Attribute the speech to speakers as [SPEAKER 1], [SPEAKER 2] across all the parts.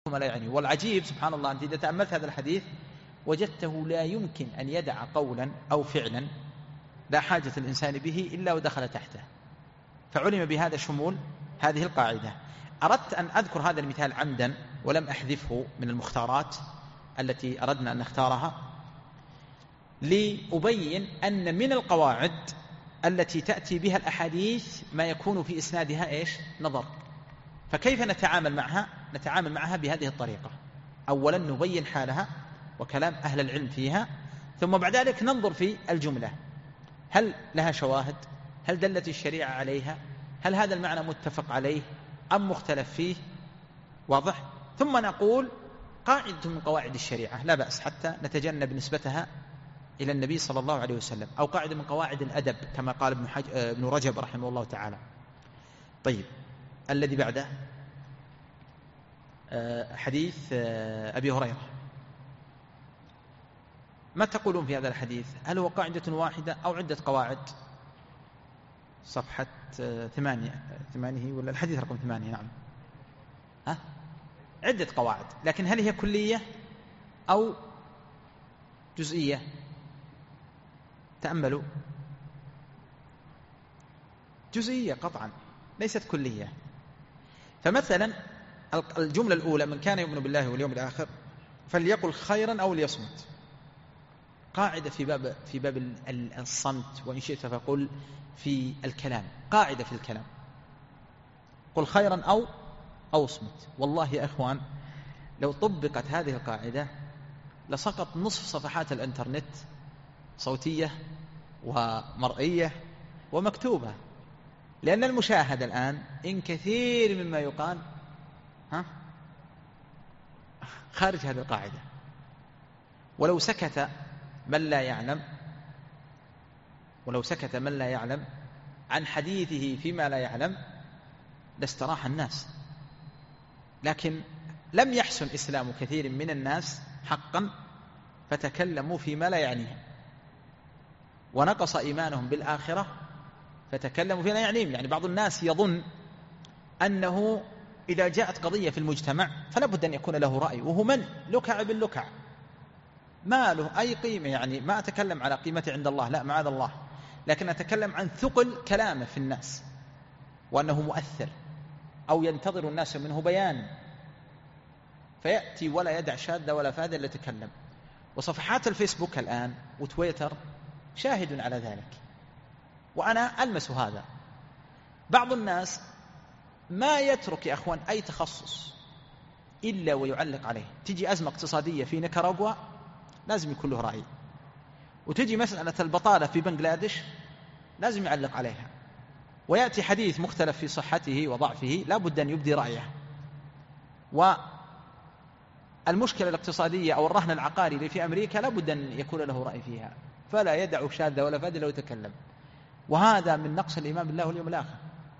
[SPEAKER 1] ما لا يعني. والعجيب سبحان الله أنت إذا تأملت هذا الحديث وجدته لا يمكن أن يدع قولا أو فعلا لا حاجة الإنسان به إلا ودخل تحته، فعلم بهذا شمول هذه القاعدة. أردت أن أذكر هذا المثال عمدا ولم أحذفه من المختارات التي أردنا أن نختارها، لأبين أن من القواعد التي تأتي بها الأحاديث ما يكون في إسنادها نظر. فكيف نتعامل معها؟ نتعامل معها بهذه الطريقة: أولا نبين حالها وكلام أهل العلم فيها، ثم بعد ذلك ننظر في الجملة هل لها شواهد، هل دلت الشريعة عليها، هل هذا المعنى متفق عليه أم مختلف فيه، واضح؟ ثم نقول قاعدة من قواعد الشريعة لا بأس حتى نتجنب نسبتها إلى النبي صلى الله عليه وسلم، أو قاعدة من قواعد الأدب كما قال ابن رجب رحمه الله تعالى. طيب، الذي بعده حديث أبي هريرة. ما تقولون في هذا الحديث؟ هل هو قاعدة واحدة أو عدة قواعد؟ صفحة 8 ولا الحديث رقم 8؟ نعم، عدة قواعد، لكن هل هي كلية أو جزئية؟ تأملوا، جزئية قطعا، ليست كلية. فمثلا الجملة الأولى: من كان يؤمن بالله واليوم الآخر فليقل خيرا أو ليصمت. قاعدة في باب الصمت، وإن شئت فقل في الكلام، قاعدة في الكلام: قل خيرا أو اصمت. والله يا إخوان لو طبقت هذه القاعدة لسقط نصف صفحات الإنترنت صوتية ومرئية ومكتوبة، لأن المشاهد الآن إن كثير مما يقال خارج هذه القاعدة. ولو سكت من لا يعلم عن حديثه فيما لا يعلم لاستراح الناس، لكن لم يحسن إسلام كثير من الناس حقا فتكلموا فيما لا يعنيهم، ونقص إيمانهم بالآخرة فتكلموا فيما لا يعنيهم. يعني بعض الناس يظن أنه إذا جاءت قضية في المجتمع فلا بد أن يكون له رأي، وهو من لكع باللكع، ما له أي قيمة. يعني ما أتكلم على قيمته عند الله، لا معاذ الله، لكن أتكلم عن ثقل كلامه في الناس وأنه مؤثر، أو ينتظر الناس منه بيان، فيأتي ولا يدع شاذ ولا فاذ إلا يتكلم. وصفحات الفيسبوك الآن وتويتر شاهد على ذلك، وأنا ألمس هذا. بعض الناس ما يترك يا أخوان أي تخصص إلا ويعلق عليه. تجي أزمة اقتصادية في نيكاراغوا لازم يكون له رأي، وتجي مسألة البطالة في بنغلاديش لازم يعلق عليها، ويأتي حديث مختلف في صحته وضعفه لا بد أن يبدي رأيه. والمشكلة الاقتصادية أو الرهن العقاري اللي في أمريكا لا بد أن يكون له رأي فيها، فلا يدع شاذ ولا فاذ لو يتكلم. وهذا من نقص الإيمان بالله واليوم الآخر،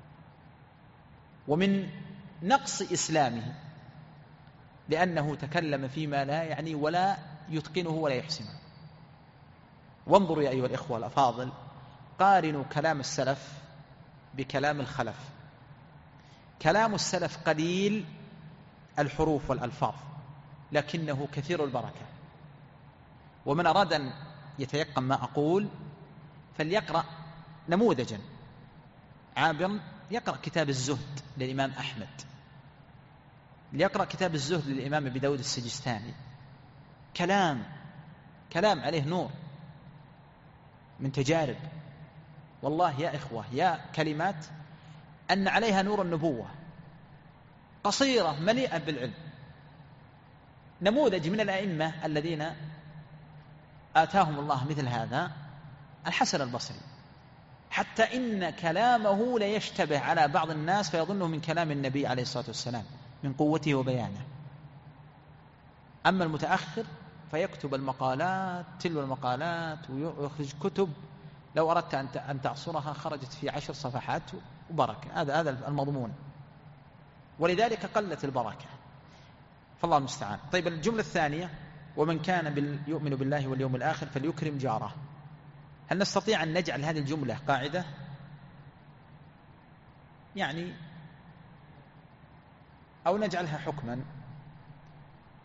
[SPEAKER 1] ومن نقص إسلامه، لأنه تكلم فيما لا يعني ولا يتقنه ولا يحسنه. وانظروا يا أيها الإخوة الأفاضل، قارنوا كلام السلف بكلام الخلف. كلام السلف قليل الحروف والألفاظ لكنه كثير البركة. ومن أراد أن يتيقن ما أقول فليقرأ نموذجا عابرا، يقرأ كتاب الزهد للإمام أحمد، ليقرأ كتاب الزهد للإمام أبي داود السجستاني. كلام عليه نور من تجارب. والله يا إخوة يا كلمات أن عليها نور النبوة، قصيرة مليئة بالعلم. نموذج من الأئمة الذين آتاهم الله مثل هذا الحسن البصري، حتى إن كلامه لا يشتبه على بعض الناس فيظنه من كلام النبي عليه الصلاة والسلام من قوته وبيانه. أما المتأخر فيكتب المقالات تلو المقالات ويخرج كتب لو أردت أن تعصرها خرجت في 10 صفحات وبركة. هذا المضمون، ولذلك قلت البركة، فالله المستعان. طيب، الجملة الثانية: ومن كان يؤمن بالله واليوم الآخر فليكرم جاره. هل نستطيع أن نجعل هذه الجملة قاعدة؟ يعني أو نجعلها حكما؟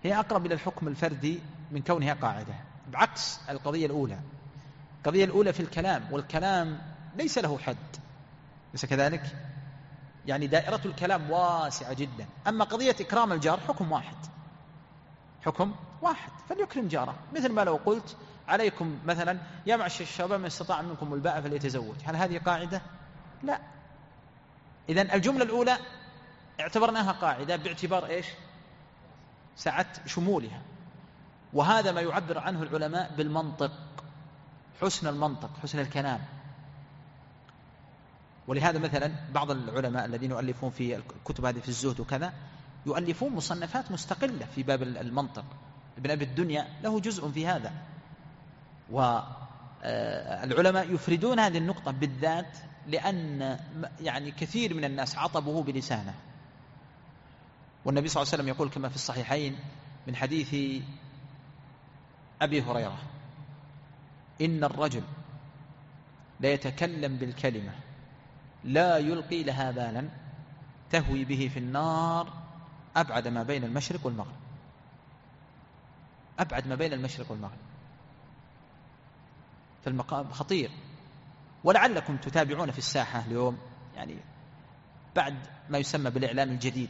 [SPEAKER 1] هي أقرب إلى الحكم الفردي من كونها قاعدة، بعكس القضية الأولى. القضية الأولى في الكلام، والكلام ليس له حد، ليس كذلك؟ يعني دائرة الكلام واسعة جدا. أما قضية إكرام الجار حكم واحد، حكم واحد، فليكرم جاره. مثل ما لو قلت عليكم مثلا يا معشر الشباب من استطاع منكم الباءة فليتزوج، هل هذه قاعدة؟ لا. إذن الجملة الأولى اعتبرناها قاعدة باعتبار إيش؟ سعة شمولها، وهذا ما يعبر عنه العلماء بالمنطق، حسن المنطق، حسن الكلام. ولهذا مثلا بعض العلماء الذين يؤلفون في الكتب هذه في الزهد وكذا يؤلفون مصنفات مستقلة في باب المنطق. ابن أبي الدنيا له جزء في هذا، والعلماء يفردون هذه النقطة بالذات لأن يعني كثير من الناس عطبوه بلسانه. والنبي صلى الله عليه وسلم يقول كما في الصحيحين من حديث أبي هريرة: إن الرجل ليتكلم بالكلمة لا يلقي لها بالا تهوي به في النار أبعد ما بين المشرق والمغرب. أبعد ما بين المشرق والمغرب، فالمقام خطير. ولعلكم تتابعون في الساحة اليوم يعني بعد ما يسمى بالإعلام الجديد،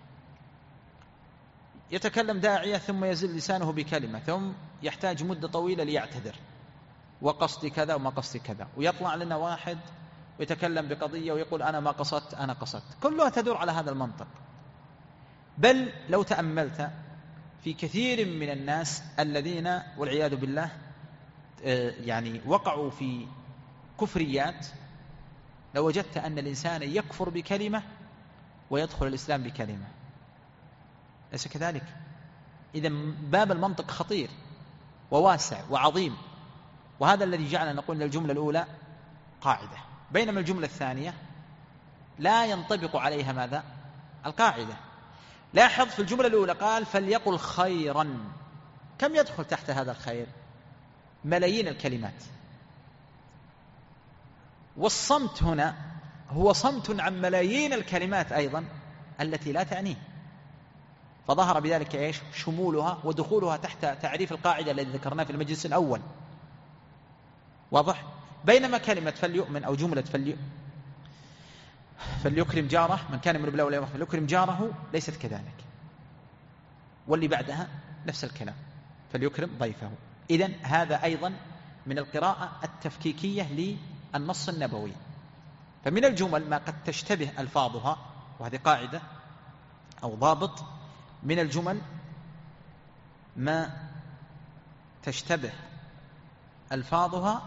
[SPEAKER 1] يتكلم داعية ثم يزل لسانه بكلمة ثم يحتاج مدة طويلة ليعتذر وقصدي كذا وما قصدي كذا، ويطلع لنا واحد ويتكلم بقضية ويقول أنا ما قصدت أنا قصدت، كلها تدور على هذا المنطق. بل لو تأملت في كثير من الناس الذين والعياذ بالله يعني وقعوا في كفريات، لو وجدت أن الإنسان يكفر بكلمة ويدخل الإسلام بكلمة، ليس كذلك؟ إذن باب المنطق خطير وواسع وعظيم، وهذا الذي جعلنا نقول أن الجملة الأولى قاعدة، بينما الجملة الثانية لا ينطبق عليها ماذا؟ القاعدة. لاحظ في الجملة الأولى قال فليقل خيرا، كم يدخل تحت هذا الخير؟ ملايين الكلمات. والصمت هنا هو صمت عن ملايين الكلمات أيضا التي لا تعنيه، فظهر بذلك إيش؟ شمولها ودخولها تحت تعريف القاعدة الذي ذكرناه في المجلس الأول. واضح؟ بينما كلمة فليؤمن أو جملة فليكرم جاره، من كان من بالله واليوم الآخر فليكرم جاره، ليست كذلك. واللي بعدها نفس الكلام، فليكرم ضيفه. إذن هذا أيضا من القراءة التفكيكية للنص النبوي. فمن الجمل ما قد تشتبه ألفاظها، وهذه قاعدة أو ضابط، من الجمل ما تشتبه ألفاظها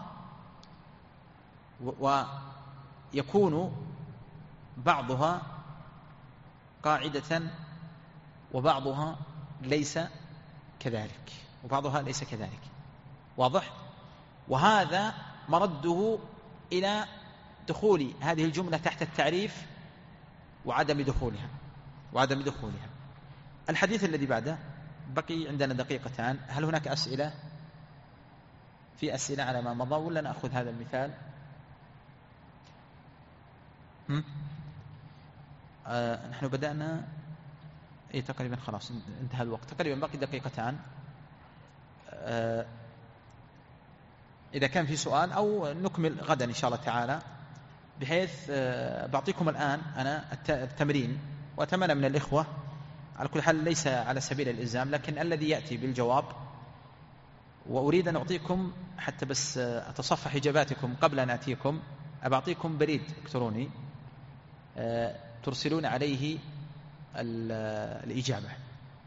[SPEAKER 1] ويكون بعضها قاعدة وبعضها ليس كذلك، وبعضها ليس كذلك. واضح؟ وهذا مرده إلى دخول هذه الجملة تحت التعريف وعدم دخولها. الحديث الذي بعده بقي عندنا دقيقتان، هل هناك أسئلة؟ في أسئلة على ما مضى ولا نأخذ هذا المثال؟ نحن بدأنا تقريبا خلاص انتهى الوقت، تقريبا بقي دقيقتان. إذا كان في سؤال أو نكمل غدا إن شاء الله تعالى، بحيث بعطيكم الآن أنا التمرين، وأتمنى من الإخوة على كل حال ليس على سبيل الإلزام، لكن الذي يأتي بالجواب، وأريد أن أعطيكم حتى بس أتصفح إجاباتكم قبل أن أتيكم، أعطيكم بريد إلكتروني ترسلون عليه الإجابة،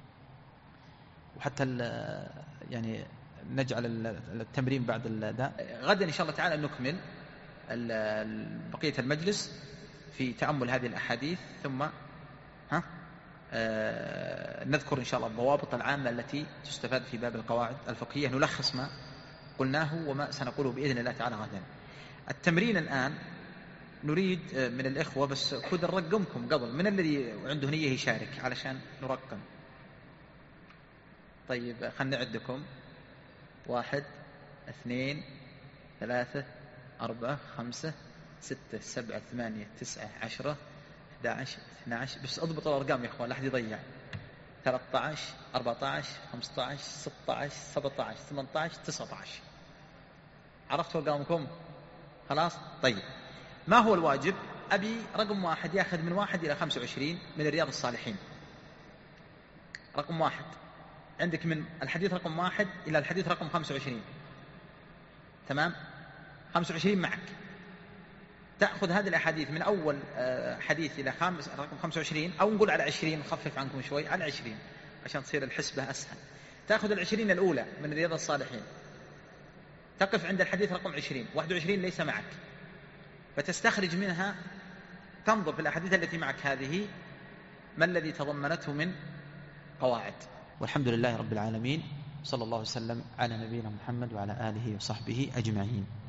[SPEAKER 1] وحتى يعني نجعل التمرين بعد غدا إن شاء الله تعالى نكمل بقية المجلس في تأمل هذه الأحاديث، ثم نذكر إن شاء الله الضوابط العامة التي تستفاد في باب القواعد الفقهية، نلخص ما قلناه وما سنقوله بإذن الله تعالى غدا. التمرين الآن نريد من الإخوة بس خذ نرقمكم قبل، من الذي عنده نية يشارك علشان نرقم؟ طيب خلنا نعدكم: 1 2 3 4 5 6 7 8 9 10 11 12. بس اضبطوا الأرقام يا إخوان لا أحد يضيع. 13 14 15 16 17 18 19. عرفتوا أرقامكم؟ خلاص؟ طيب ما هو الواجب؟ أبي رقم 1 يأخذ من 1 إلى 25 من رياض الصالحين. رقم 1 عندك من الحديث رقم 1 إلى الحديث رقم 25. تمام؟ 25 معك. تأخذ هذه الأحاديث من أول حديث إلى رقم 25، أو نقول على 20، نخفف عنكم شوي على 20 عشان تصير الحسبة أسهل. تأخذ 20 الأولى من رياض الصالحين، تقف عند الحديث رقم 20. 21 ليس معك، فتستخرج منها، تنظر في الأحاديث التي معك هذه ما الذي تضمنته من قواعد. والحمد لله رب العالمين، صلى الله وسلم على نبينا محمد وعلى آله وصحبه أجمعين.